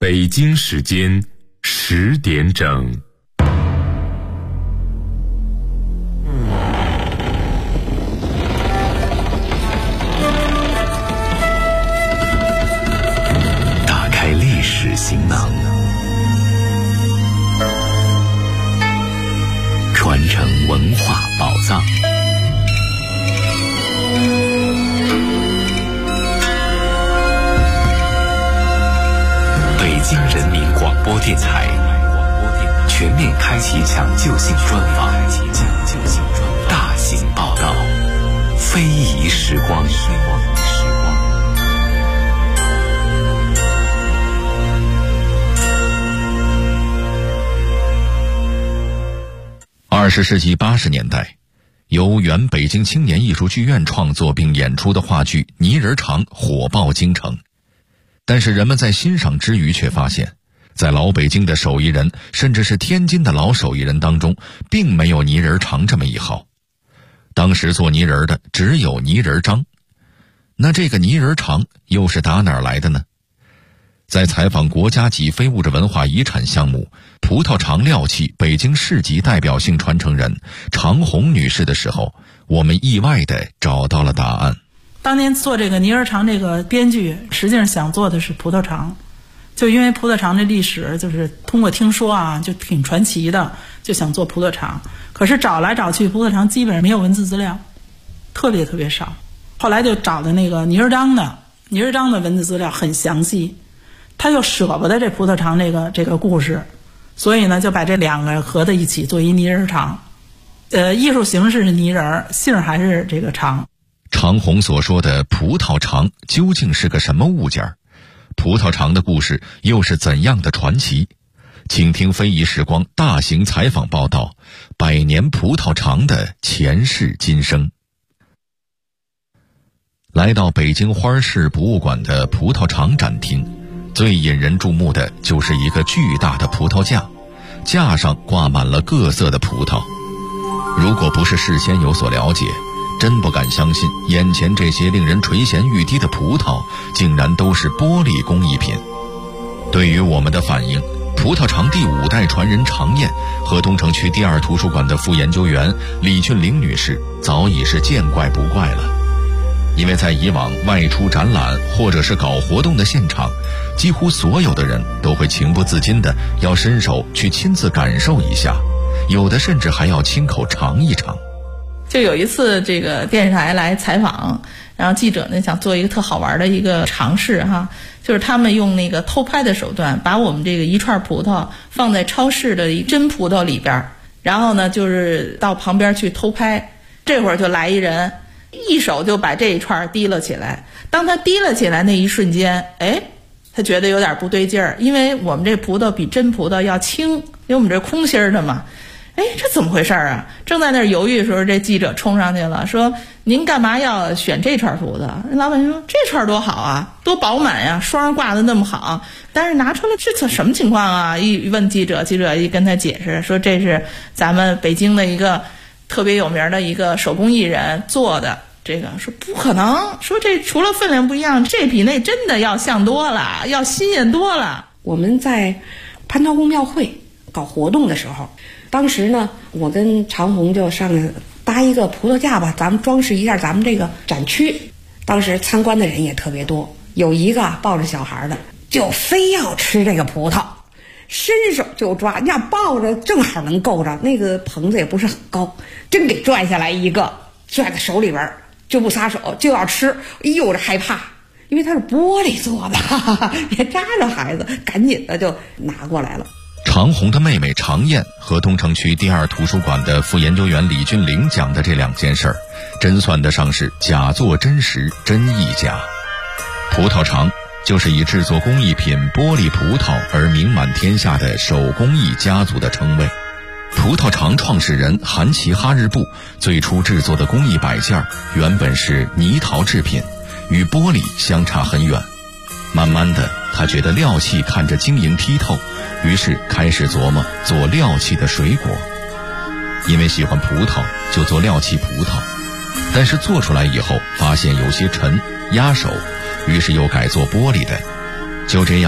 北京时间10点整。 打开历史行囊，传承文化宝藏。北京人民广播电台全面开启抢救性专访，大型报道，非遗时光。 20世纪80年代，由原北京青年艺术剧院创作并演出的话剧《泥人肠》火爆京城。但是人们在欣赏之余却发现，在老北京的手艺人，甚至是天津的老手艺人当中，并没有泥人肠这么一号。当时做泥人的只有泥人张。那这个泥人肠又是打哪儿来的呢？在采访国家级非物质文化遗产项目葡萄肠料器北京市级代表性传承人常红女士的时候，我们意外地找到了答案。 当年做这个泥人肠这个编剧，实际上想做的是葡萄肠，就因为葡萄肠的历史就是通过听说啊，就挺传奇的，就想做葡萄肠。可是找来找去，葡萄肠基本上没有文字资料，特别少。后来就找的那个泥人张的文字资料很详细，他又舍不得这葡萄肠这个故事，所以呢就把这两个合在一起做一泥人肠。艺术形式是泥人，姓还是这个肠。 常红所说的葡萄肠究竟是个什么物件？葡萄肠的故事又是怎样的传奇？请听非遗时光大型采访报道，100年葡萄肠的前世今生。来到北京花市博物馆的葡萄肠展厅，最引人注目的就是一个巨大的葡萄架，架上挂满了各色的葡萄。如果不是事先有所了解，真不敢相信眼前这些令人垂涎欲滴的葡萄竟然都是玻璃工艺品。对于我们的反应，葡萄肠第5代传人常燕和东城区第2图书馆的副研究员李俊玲女士早已是见怪不怪了。因为在以往外出展览或者是搞活动的现场，几乎所有的人都会情不自禁的要伸手去亲自感受一下，有的甚至还要亲口尝一尝。 就有一次这个电视台来采访，然后记者呢想做一个特好玩的一个尝试哈，就是他们用那个偷拍的手段，把我们这个一串葡萄放在超市的真葡萄里边，然后呢就是到旁边去偷拍。这会儿就来一人，一手就把这一串提了起来。当他提了起来那一瞬间，他觉得有点不对劲儿，因为我们这葡萄比真葡萄要轻，因为我们这空心儿的嘛。这怎么回事啊？正在那儿犹豫的时候，这记者冲上去了，说您干嘛要选这串葡萄？老板说这串多好啊，多饱满呀，双上挂的那么好。但是拿出来这什么情况啊？一问记者一跟他解释说，这是咱们北京的一个特别有名的一个手工艺人做的。这个说不可能，说这除了分量不一样，这比那真的要像多了，要新鲜多了。 我们在蟠桃宫庙会搞活动的时候，当时呢我跟常红就上来搭一个葡萄架吧，咱们装饰一下咱们这个展区。当时参观的人也特别多，有一个抱着小孩的就非要吃这个葡萄，伸手就抓，你想抱着正好能够着，那个棚子也不是很高，真给拽下来一个，拽在手里边就不撒手，就要吃。哎呦，这害怕，因为它是玻璃做的，别扎着孩子，赶紧的就拿过来了。 常红的妹妹常燕和东城区第2图书馆的副研究员李俊玲讲的这2件事儿，真算得上是假作真实，真亦假。葡萄肠就是以制作工艺品玻璃葡萄而名满天下的手工艺家族的称谓。葡萄肠创始人韩琦哈日部最初制作的工艺摆件原本是泥陶制品，与玻璃相差很远。慢慢的，他觉得料器看着晶莹剔透，于是开始琢磨做料器的水果。因为喜欢葡萄，就做料器葡萄，但是做出来以后发现有些沉压手，于是又改做玻璃的。就这样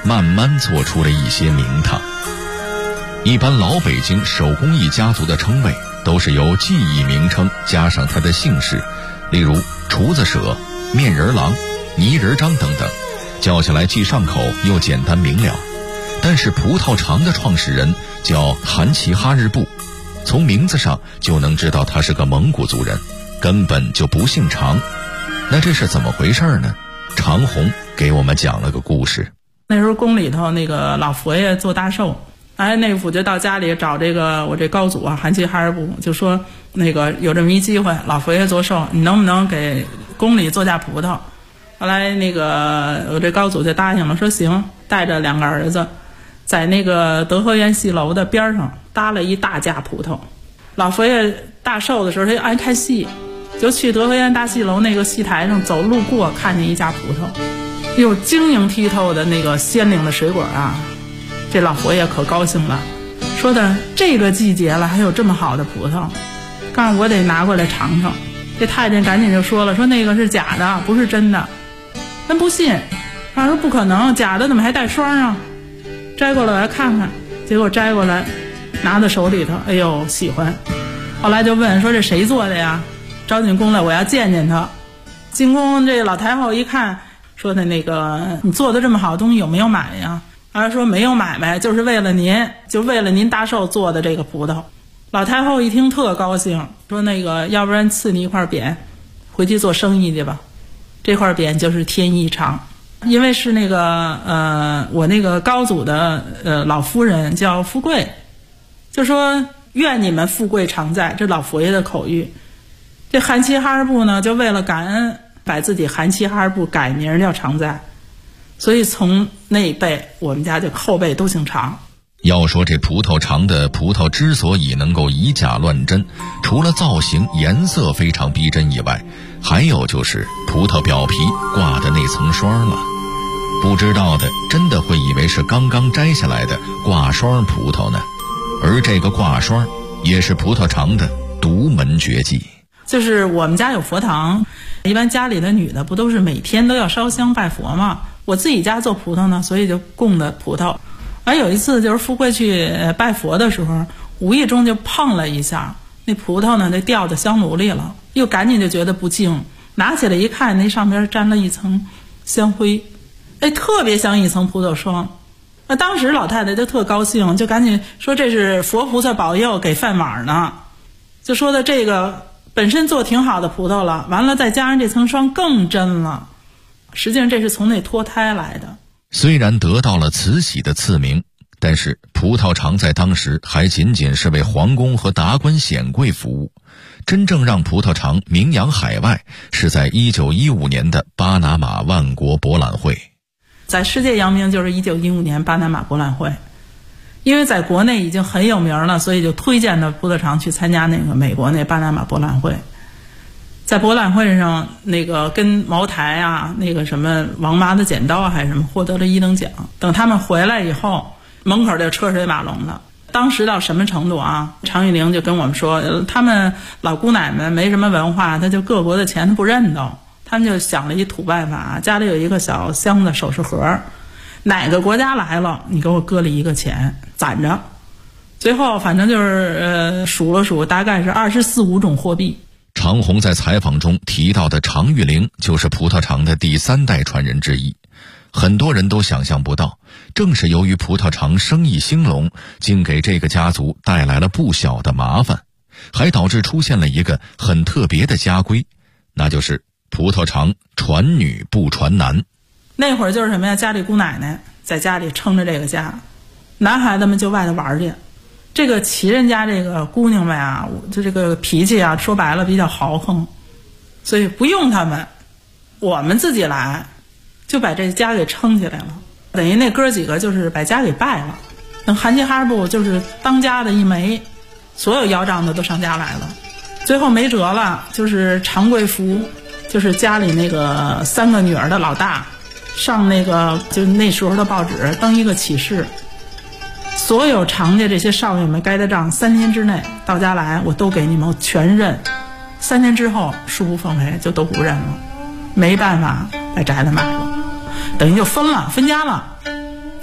慢慢做出了一些名堂。一般老北京手工艺家族的称谓都是由技艺名称加上他的姓氏，例如厨子舍、面人郎、泥人张等等，叫起来既上口又简单明了。但是葡萄肠的创始人叫韩齐哈日布，从名字上就能知道他是个蒙古族人，根本就不姓常。那这是怎么回事呢？常红给我们讲了个故事。 那时候宫里头那个老佛爷做大寿，内府就到家里找这个我这高祖啊韩齐哈日布，就说那个有这么一机会，老佛爷做寿，你能不能给宫里做架葡萄？后来那个我这高祖就答应了，说行，带着2个儿子在那个德和园戏楼的边上搭了一大架葡萄。老佛爷大寿的时候他就爱看戏，就去德和园大戏楼那个戏台上走路过，看见一架葡萄，有晶莹剔透的那个鲜灵的水果啊，这老佛爷可高兴了，说的这个季节了还有这么好的葡萄，告诉我得拿过来尝尝。这太监赶紧就说了，说那个是假的，不是真的。真不信，他说不可能，假的怎么还带霜啊？摘过来我来看看，结果摘过来拿在手里头，哎呦喜欢。后来就问说这谁做的呀？招进宫来，我要见见他。进宫这老太后一看，说的那个你做的这么好的东西有没有买呀？他说没有买卖，就是为了您，就为了您大寿做的这个葡萄。老太后一听特高兴，说那个要不然赐你一块匾，回去做生意去吧。这块匾就是天一长，因为是那个我那个高祖的老夫人叫富贵，就说愿你们富贵常在，这老佛爷的口谕。这韩齐哈日布呢，就为了感恩，把自己韩齐哈日布改名叫常在，所以从那一辈我们家就后辈都姓常。 要说这葡萄肠的葡萄之所以能够以假乱真，除了造型颜色非常逼真以外，还有就是葡萄表皮挂的那层霜了。不知道的真的会以为是刚刚摘下来的挂霜葡萄呢，而这个挂霜也是葡萄肠的独门绝技。 就是我们家有佛堂，一般家里的女的不都是每天都要烧香拜佛吗？我自己家做葡萄呢，所以就供的葡萄。而有一次就是富贵去拜佛的时候，无意中就碰了一下那葡萄呢，就掉到香炉里了，又赶紧就觉得不净，拿起来一看，那上边沾了一层香灰，特别像一层葡萄霜。当时老太太就特高兴，就赶紧说这是佛菩萨保佑给饭碗呢，就说的这个本身做挺好的葡萄了，完了再加上这层霜更真了。实际上这是从那脱胎来的。 虽然得到了慈禧的赐名，但是葡萄肠在当时还仅仅是为皇宫和达官显贵服务。真正让葡萄肠名扬海外，是在1915年的巴拿马万国博览会。 在世界扬名就是1915年巴拿马博览会，因为在国内已经很有名了，所以就推荐的葡萄肠去参加那个美国那巴拿马博览会。在博览会上，那个跟茅台啊，那个什么王妈的剪刀还是什么，获得了1等奖。等他们回来以后，门口就车水马龙的。当时到什么程度啊？常玉玲就跟我们说，他们老姑奶们没什么文化，他就各国的钱他不认得，他们就想了一土办法，家里有一个小箱子首饰盒，哪个国家来了，你给我搁了1个钱攒着。最后反正就是数了数，大概是24、25种货币。 常红在采访中提到的常玉玲就是葡萄肠的第3代传人之一。很多人都想象不到，正是由于葡萄肠生意兴隆，竟给这个家族带来了不小的麻烦，还导致出现了一个很特别的家规，那就是葡萄肠传女不传男。 那会儿就是什么呀？家里姑奶奶在家里撑着这个家，男孩子们就外头玩去。这个齐人家这个姑娘们啊，就这个脾气啊，说白了比较豪横，所以不用他们，我们自己来，就把这家给撑起来了。等于那哥几个就是把家给败了。等韩齐哈日布就是当家的一枚，所有要账的都上家来了。最后没辙了，就是常贵福，就是家里那个3个女儿的老大，上那个就那时候的报纸登一个启事。所有常家这些少爷们该的账3天之内到家来，我都给你们全认。3天之后恕不奉陪，就都不认了，没办法把宅子买了，等于就分了，分家了。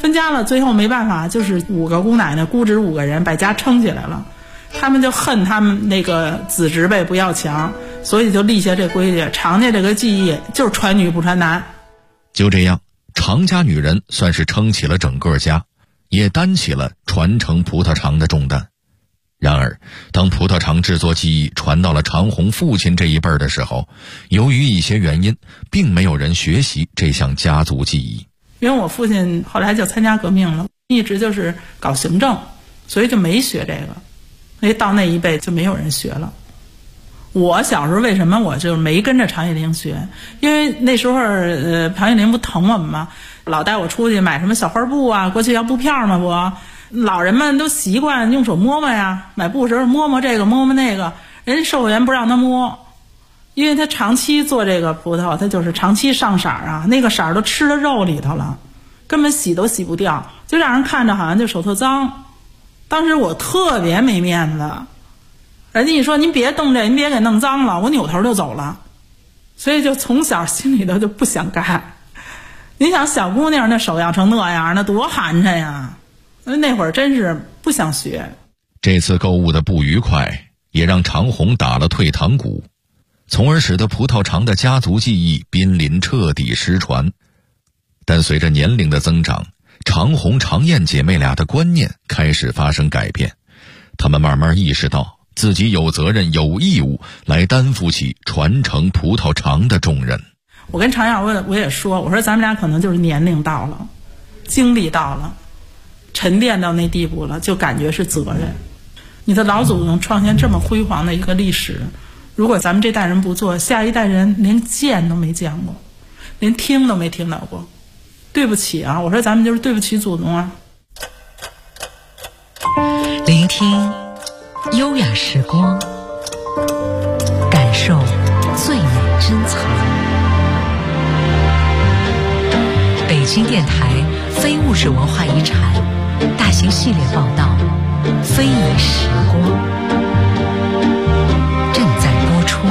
分家了，最后没办法，就是5个姑奶奶姑侄5个人把家撑起来了。他们就恨他们那个子侄辈不要强，所以就立下这规矩，常家这个技艺就是传女不传男。 就这样，常家女人算是撑起了整个家，也担起了传承葡萄肠的重担。然而，当葡萄肠制作技艺传到了常红父亲这一辈的时候，由于一些原因，并没有人学习这项家族技艺。 因为我父亲后来就参加革命了，一直就是搞行政，所以就没学这个。所以到那一辈就没有人学了。我小时候为什么我就没跟着常玉玲学？因为那时候常玉玲不疼我们吗？老带我出去买什么小花布啊，过去要布片嘛不？老人们都习惯用手摸摸呀，买布时候摸摸这个摸摸那个，人家售货员不让他摸，因为他长期做这个葡萄，他就是长期上色啊，那个色都吃到肉里头了，根本洗都洗不掉，就让人看着好像就手特脏。当时我特别没面子，人家一说您别动这，您别给弄脏了，我扭头就走了。所以就从小心里头就不想干。你想小姑娘那手要成那样，那多寒碜呀！那会儿真是不想学。 这次购物的不愉快也让常红打了退堂鼓，从而使得葡萄肠的家族技艺濒临彻底失传。但随着年龄的增长，常红、常燕姐妹俩的观念开始发生改变，她们慢慢意识到自己有责任有义务来担负起传承葡萄肠的重任。 我跟常燕我也说，我说咱们俩可能就是年龄到了，经历到了，沉淀到那地步了，就感觉是责任。你的老祖宗创建这么辉煌的一个历史，如果咱们这代人不做，下一代人连见都没见过，连听都没听到过。对不起啊，我说咱们就是对不起祖宗啊。 聆听优雅时光，感受最美珍藏。北京电台非物质文化遗产大型系列报道《非遗时光》正在播出。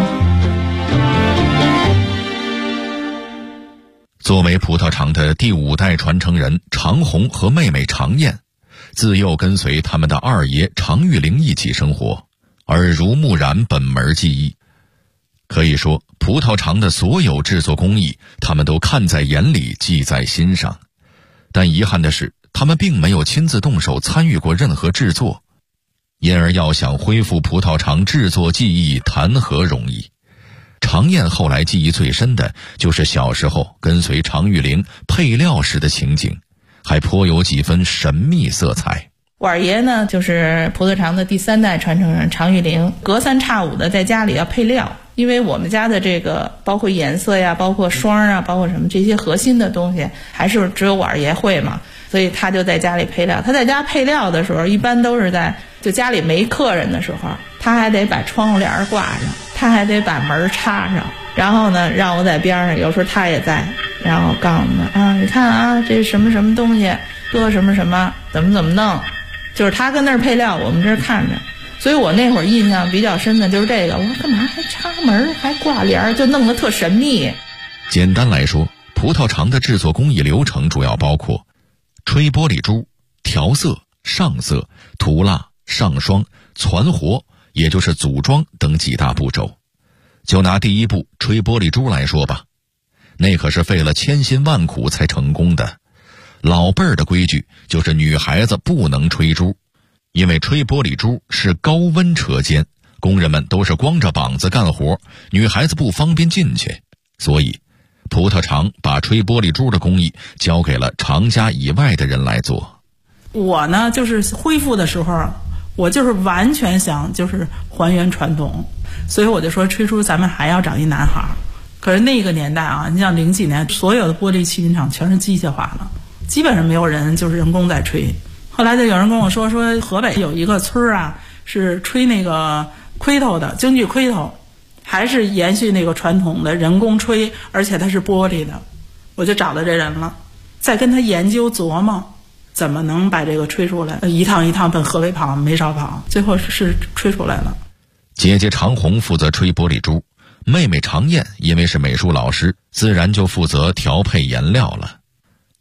作为葡萄厂的第5代传承人，常红和妹妹常燕自幼跟随他们的二爷常玉玲一起生活，耳濡目染本门技艺。可以说，葡萄厂的所有制作工艺，他们都看在眼里，记在心上。但遗憾的是，他们并没有亲自动手参与过任何制作，因而要想恢复葡萄厂制作技艺，谈何容易。常燕后来记忆最深的就是小时候跟随常玉玲配料时的情景，还颇有几分神秘色彩。 我二爷呢，就是葡萄厂的第3代传承人常玉玲，隔3差5的在家里要配料，因为我们家的这个包括颜色呀，包括霜啊，包括什么这些核心的东西，还是只有我二爷会嘛，所以他就在家里配料。他在家配料的时候，一般都是在就家里没客人的时候，他还得把窗户帘挂上，他还得把门插上，然后呢让我在边上，有时候他也在，然后告诉我们啊，你看啊，这是什么什么东西，搁什么什么，怎么弄，就是他跟那儿配料，我们这儿看着。所以我那会儿印象比较深的就是这个，我说干嘛还插门还挂帘，就弄得特神秘。 简单来说，葡萄肠的制作工艺流程主要包括吹玻璃珠、调色、上色、涂蜡、上霜、攒活，也就是组装等几大步骤。就拿第一步吹玻璃珠来说吧，那可是费了千辛万苦才成功的。老辈儿的规矩就是女孩子不能吹珠，因为吹玻璃珠是高温车间，工人们都是光着膀子干活，女孩子不方便进去，所以葡萄厂把吹玻璃珠的工艺交给了厂家以外的人来做。 我呢，就是恢复的时候，我就是完全想就是还原传统，所以我就说吹出咱们还要找一男孩。可是那个年代啊，你像00几年，所有的玻璃器皿厂全是机械化了，基本上没有人就是人工在吹。后来就有人跟我说河北有一个村啊，是吹那个盔头的京剧盔头，还是延续那个传统的人工吹，而且它是玻璃的。我就找到这人了，再跟他研究琢磨怎么能把这个吹出来，一趟一趟奔河北跑，没少跑，最后是吹出来了。 姐姐常红负责吹玻璃珠，妹妹常燕因为是美术老师，自然就负责调配颜料了。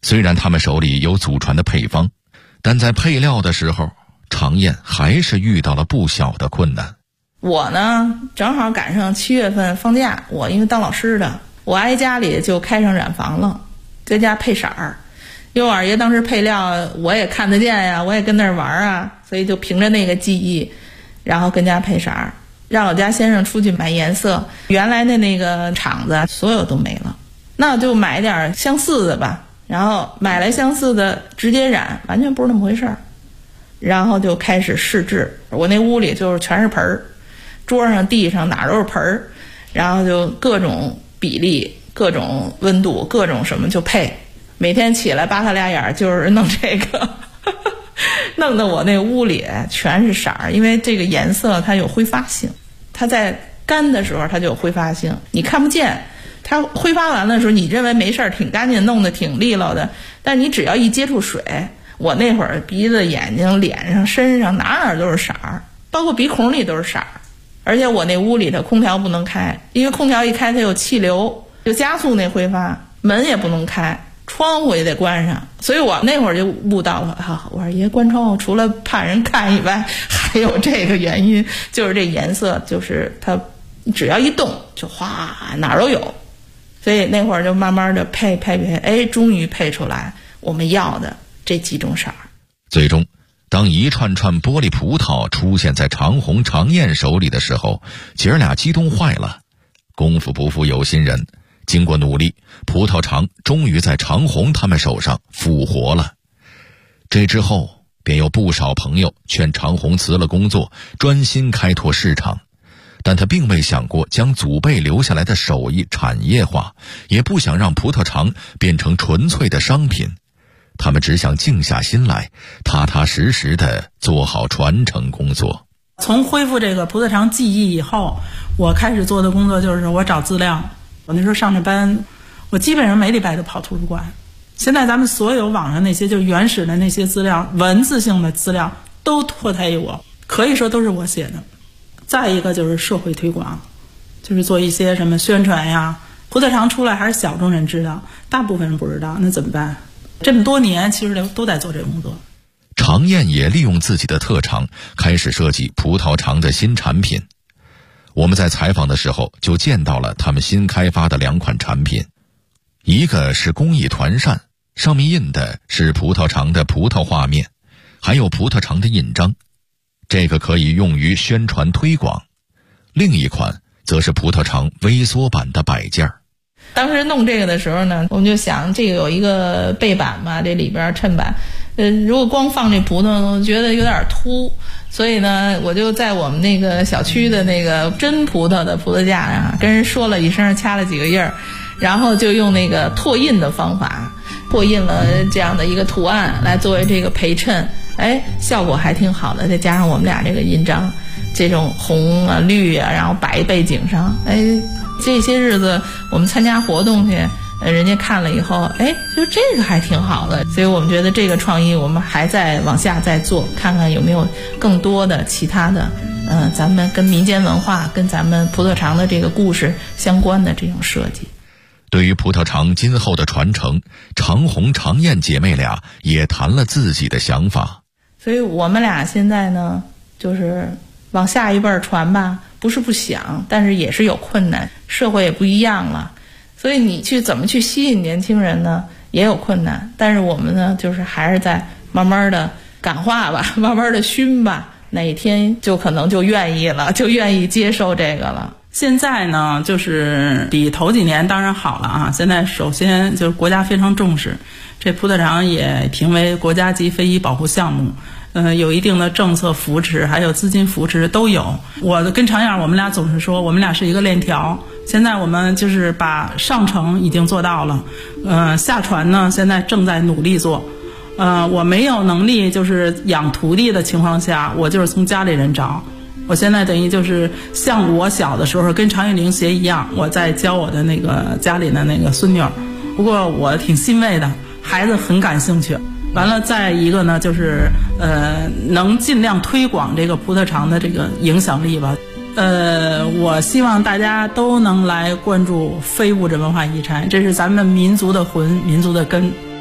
虽然他们手里有祖传的配方，但在配料的时候，常燕还是遇到了不小的困难。 我呢，正好赶上7月份放假，我因为当老师的，我挨家里就开上染坊了，在家配色儿。因为我二爷当时配料我也看得见呀，我也跟那儿玩啊，所以就凭着那个记忆，然后跟家配色儿，让我家先生出去买颜色，原来的那个厂子所有都没了，那就买点相似的吧，然后买来相似的直接染，完全不是那么回事儿，然后就开始试制。我那屋里就是全是盆儿，桌上地上哪都是盆儿，然后就各种比例、各种温度、各种什么就配。每天起来扒他俩眼就是弄这个弄得我那屋里全是色儿，因为这个颜色它有挥发性，它在干的时候它就有挥发性，你看不见，它挥发完了的时候你认为没事儿，挺干净，弄得挺利落的，但你只要一接触水，我那会儿鼻子、眼睛、脸上、身上哪都是色儿，包括鼻孔里都是色儿。而且我那屋里的空调不能开，因为空调一开它有气流，就加速那挥发，门也不能开，窗户也得关上，所以我那会儿就悟到了啊！我说爷关窗户除了怕人看以外，还有这个原因，就是这颜色，就是它只要一动就哗哪儿都有，所以那会儿就慢慢的配，哎，终于配出来我们要的这几种色儿。 最终，当一串串玻璃葡萄出现在常红、常燕手里的时候，姐儿俩激动坏了。功夫不负有心人，经过努力，葡萄厂终于在常红他们手上复活了。这之后，便有不少朋友劝常红辞了工作，专心开拓市场。但他并未想过将祖辈留下来的手艺产业化，也不想让葡萄厂变成纯粹的商品。他们只想静下心来，踏踏实实地做好传承工作。 从恢复这个葡萄厂技艺以后，我开始做的工作就是我找资料。我那时候上着班，我基本上每礼拜都跑图书馆。现在咱们所有网上那些就原始的那些资料，文字性的资料都脱胎于我，可以说都是我写的。再一个就是社会推广，就是做一些什么宣传呀。葡萄厂出来还是小众人知道，大部分人不知道，那怎么办？这么多年其实都在做这个工作。 常燕也利用自己的特长，开始设计葡萄厂的新产品。我们在采访的时候就见到了他们新开发的2款产品，一个是工艺团扇，上面印的是葡萄厂的葡萄画面，还有葡萄厂的印章，这个可以用于宣传推广。另一款则是葡萄厂微缩版的摆件。 当时弄这个的时候呢，我们就想这个有一个背板嘛，这里边衬板，如果光放这葡萄，我觉得有点凸，所以呢，我就在我们那个小区的那个真葡萄的葡萄架上跟人说了一声，掐了几个印儿，然后就用那个拓印的方法，拓印了这样的一个图案来作为这个陪衬，哎，效果还挺好的。再加上我们俩这个印章，这种红啊、绿啊，然后摆背景上，哎。这些日子我们参加活动去，人家看了以后，哎，就这个还挺好的，所以我们觉得这个创意我们还在往下再做，看看有没有更多的其他的，咱们跟民间文化、跟咱们葡萄厂的这个故事相关的这种设计。 对于葡萄厂今后的传承，常红、常燕姐妹俩也谈了自己的想法。 所以我们俩现在呢，就是往下一辈传吧。不是不想，但是也是有困难，社会也不一样了，所以你去怎么去吸引年轻人呢，也有困难。但是我们呢，就是还是在慢慢的感化吧，慢慢的熏吧，哪一天就可能就愿意了，就愿意接受这个了。 现在呢，就是比头几年当然好了啊。现在首先就是国家非常重视，这葡萄厂也评为国家级非遗保护项目。有一定的政策扶持，还有资金扶持都有。我跟常燕我们俩总是说，我们俩是一个链条。现在我们就是把上承已经做到了，下传呢现在正在努力做。我没有能力就是养徒弟的情况下，我就是从家里人找。我现在等于就是像我小的时候跟常玉玲学一样，我在教我的那个家里的那个孙女。不过我挺欣慰的，孩子很感兴趣。完了，再一个呢，就是能尽量推广这个葡萄厂的这个影响力吧。我希望大家都能来关注非物质文化遗产，这是咱们民族的魂，民族的根。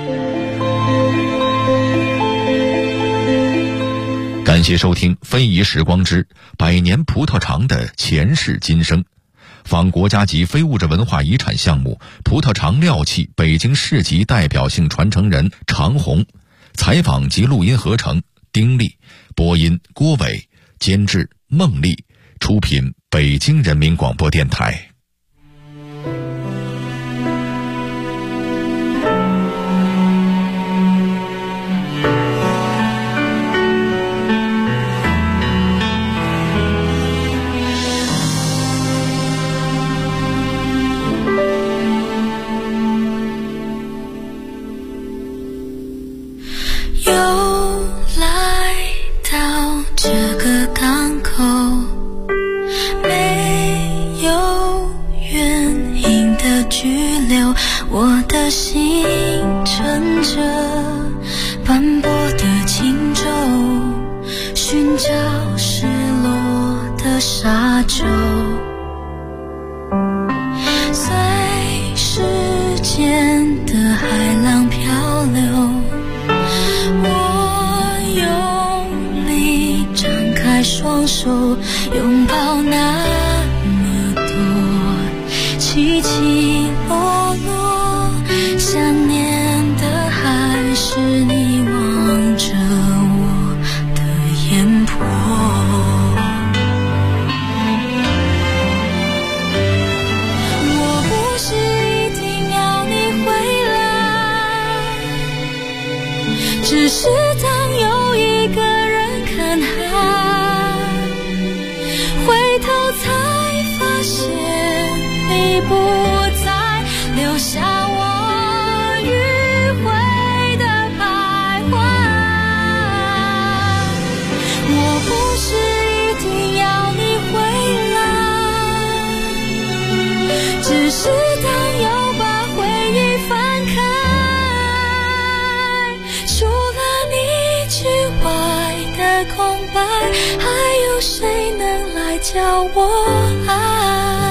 感谢收听《非遗时光之百年葡萄厂的前世今生》，访国家级非物质文化遗产项目葡萄厂料器北京市级代表性传承人常红，采访及录音合成丁力，播音郭伟，监制孟丽，出品北京人民广播电台。 我的心乘着斑驳的轻舟，寻找失落的沙洲，随时间的海浪漂流，我用力张开双手，拥抱那么多起起落落，想念的还是你望着我的眼波。我不是一定要你回来，只是当有一个人看海，回头才发现你不再留下我迂回的徘徊。我不是一定要你回来，只是当又把回忆翻开，除了你之外的空白，还有谁能来教我爱？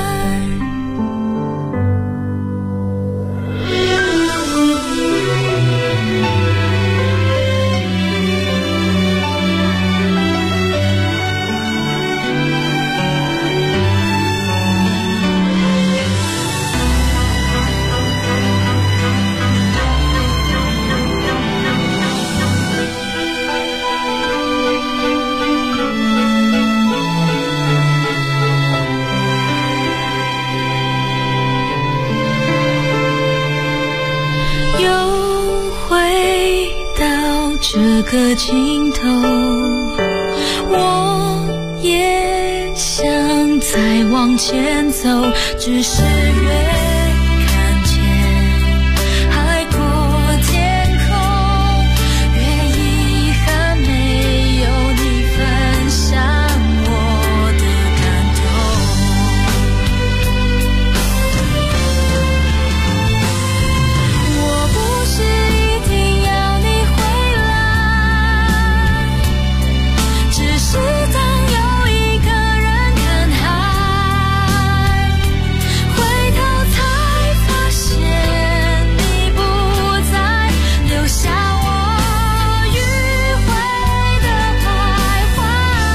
这个尽头，我也想再往前走，只是越看见海阔天空，越遗憾没有你分享我的感动。我不是一定要你回来，只是当有一个人看海，回头才发现你不再留下我迂回的徘徊。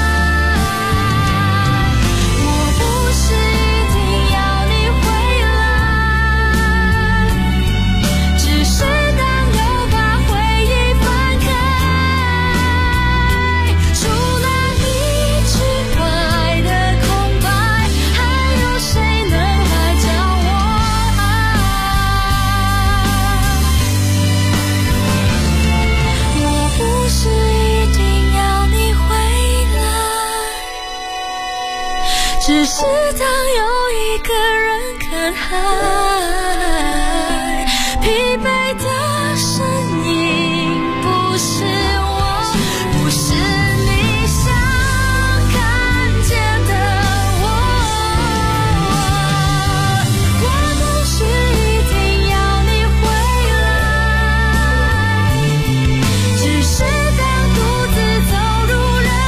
我不是一定要你回来，只是当又把回忆翻开，除了你之外的空白，还有谁能来教我爱？我不是一定要你回来，只是当有一个人看海，疲惫的身影不是我，不是你想看见的我。我不是一定要你回来，只是当独自走入人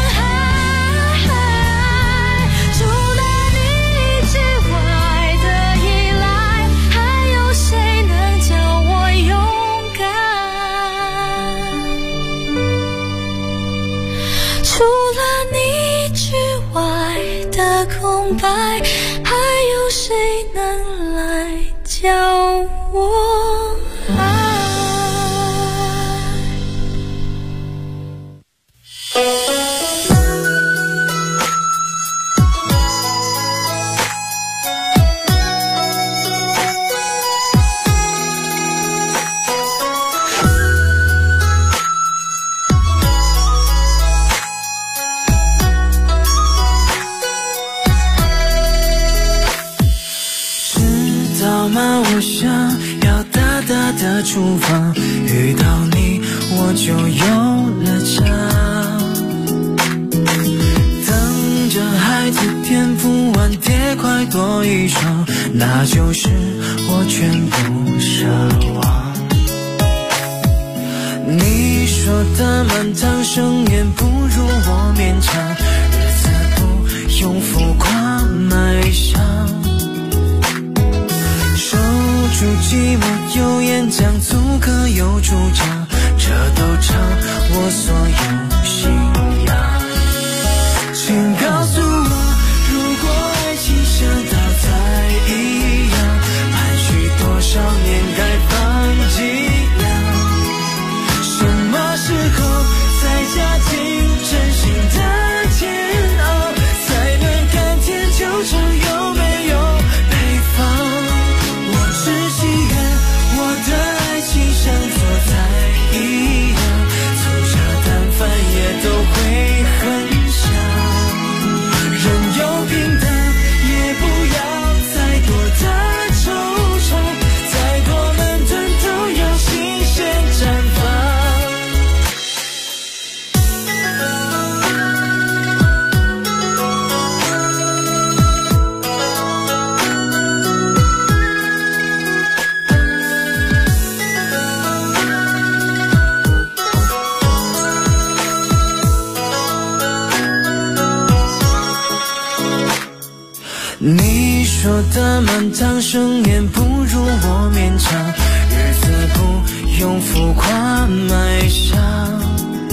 海，除了你之外的依赖， 家的厨房，遇到你我就有了家。等着孩子颠覆完叠块多一双，那就是我全部奢望。你说的满堂盛宴不如我勉强，日子不用浮夸卖相，守住寂寞有演讲，足可有主张，这都成我所有信仰。请告诉我，如果爱情像稻菜一样，盘续多少年该放几两？什么时候才加进真心的煎熬，才能甘甜就成有没有配方？我只祈愿我的爱情像做菜一样，粗茶淡饭也都会很香。人有平等，也不要再多的惆怅，再多矛盾都要新鲜绽放。你说的满堂盛宴不如我勉强，日子不用浮夸卖相，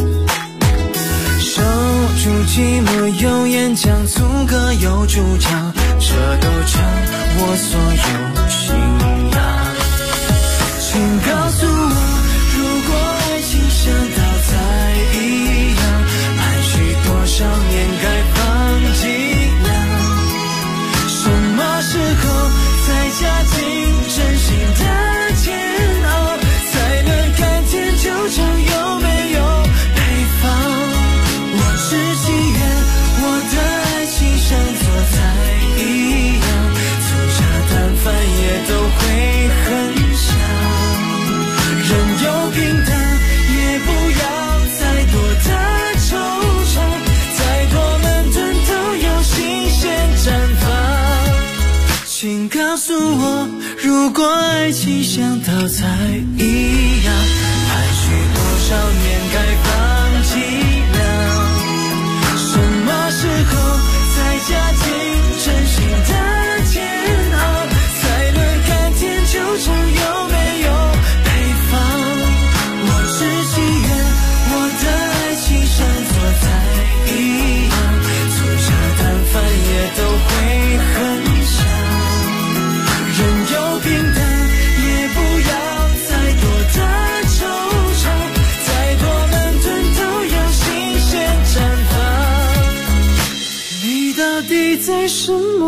守住寂寞有演讲，足可有主张，这都成我所有信仰。请告诉我，如果爱情像稻菜一样，盘续多少年该放几两？什么时候才加进真心的煎熬，才能甘甜就成有没有配方？我只祈愿我的爱情像做菜一样，粗茶淡饭也都会很香。人有平等，也不要再多的惆怅，再多矛盾都有新鲜绽放。请告诉我，如果爱情像稻菜一样，盘续多少年该放几两？什么时候才加进真心的煎熬，才能甘甜就成有没有配方？我只祈愿我的爱情像做菜一样，粗茶淡饭也都会很香。人有平等，也不要再多的惆怅，再多矛盾都要新鲜绽放。你到底在什么